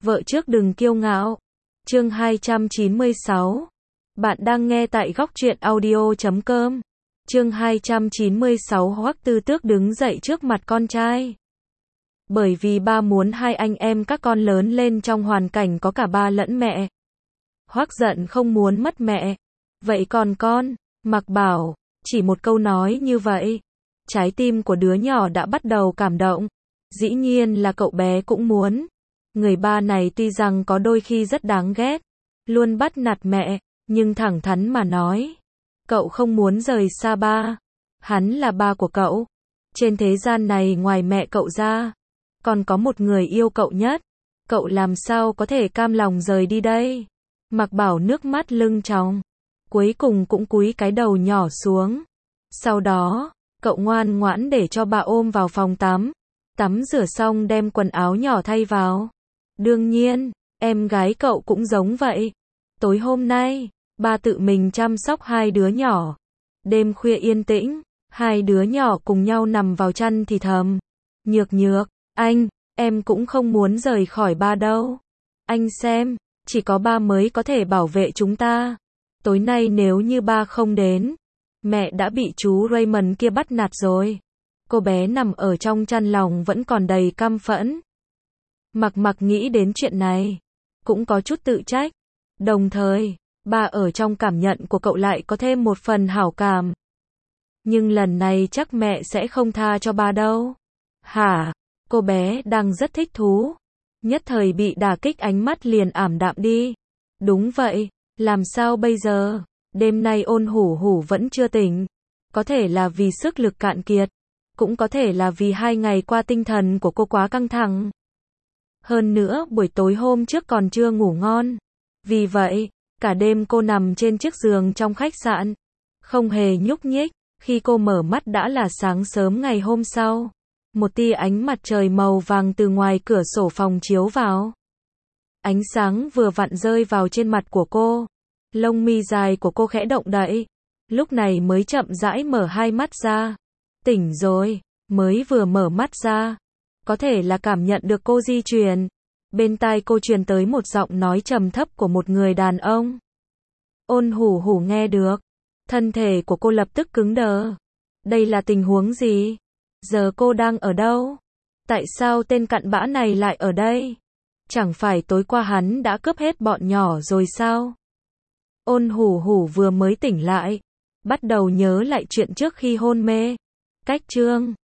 Vợ trước đừng kiêu ngạo. Chương 296. Bạn đang nghe tại góc truyện audio.com. Chương 296. Hoắc Tư Tước đứng dậy trước mặt con trai. Bởi vì ba muốn hai anh em các con lớn lên trong hoàn cảnh có cả ba lẫn mẹ. Hoắc giận không muốn mất mẹ. Vậy còn con? Mặc bảo, chỉ một câu nói như vậy, trái tim của đứa nhỏ đã bắt đầu cảm động. Dĩ nhiên là cậu bé cũng muốn. Người ba này tuy rằng có đôi khi rất đáng ghét, luôn bắt nạt mẹ, nhưng thẳng thắn mà nói, cậu không muốn rời xa ba. Hắn là ba của cậu. Trên thế gian này ngoài mẹ cậu ra, còn có một người yêu cậu nhất. Cậu làm sao có thể cam lòng rời đi đây? Mặc bảo nước mắt lưng tròng, cuối cùng cũng cúi cái đầu nhỏ xuống. Sau đó, cậu ngoan ngoãn để cho bà ôm vào phòng tắm. Tắm rửa xong đem quần áo nhỏ thay vào. Đương nhiên, em gái cậu cũng giống vậy. Tối hôm nay, ba tự mình chăm sóc hai đứa nhỏ. Đêm khuya yên tĩnh, hai đứa nhỏ cùng nhau nằm vào chăn thì thầm. Nhược nhược, anh, em cũng không muốn rời khỏi ba đâu. Anh xem, chỉ có ba mới có thể bảo vệ chúng ta. Tối nay nếu như ba không đến, mẹ đã bị chú Raymond kia bắt nạt rồi. Cô bé nằm ở trong chăn lòng vẫn còn đầy căm phẫn. Mặc nghĩ đến chuyện này, cũng có chút tự trách. Đồng thời, ba ở trong cảm nhận của cậu lại có thêm một phần hảo cảm. Nhưng lần này chắc mẹ sẽ không tha cho ba đâu. Hả? Cô bé đang rất thích thú. Nhất thời bị đả kích ánh mắt liền ảm đạm đi. Đúng vậy, làm sao bây giờ? Đêm nay Ôn Hủ Hủ vẫn chưa tỉnh. Có thể là vì sức lực cạn kiệt. Cũng có thể là vì 2 ngày qua tinh thần của cô quá căng thẳng. Hơn nữa buổi tối hôm trước còn chưa ngủ ngon. Vì vậy, cả đêm cô nằm trên chiếc giường trong khách sạn. Không hề nhúc nhích. Khi cô mở mắt đã là sáng sớm ngày hôm sau. Một tia ánh mặt trời màu vàng từ ngoài cửa sổ phòng chiếu vào. Ánh sáng vừa vặn rơi vào trên mặt của cô. Lông mi dài của cô khẽ động đậy. Lúc này mới chậm rãi mở hai mắt ra. Tỉnh rồi, mới vừa mở mắt ra. Có thể là cảm nhận được cô di chuyển. Bên tai cô truyền tới một giọng nói trầm thấp của một người đàn ông. Ôn Hủ Hủ nghe được. Thân thể của cô lập tức cứng đờ. Đây là tình huống gì? Giờ cô đang ở đâu? Tại sao tên cặn bã này lại ở đây? Chẳng phải tối qua hắn đã cướp hết bọn nhỏ rồi sao? Ôn Hủ Hủ vừa mới tỉnh lại, bắt đầu nhớ lại chuyện trước khi hôn mê. Cách chương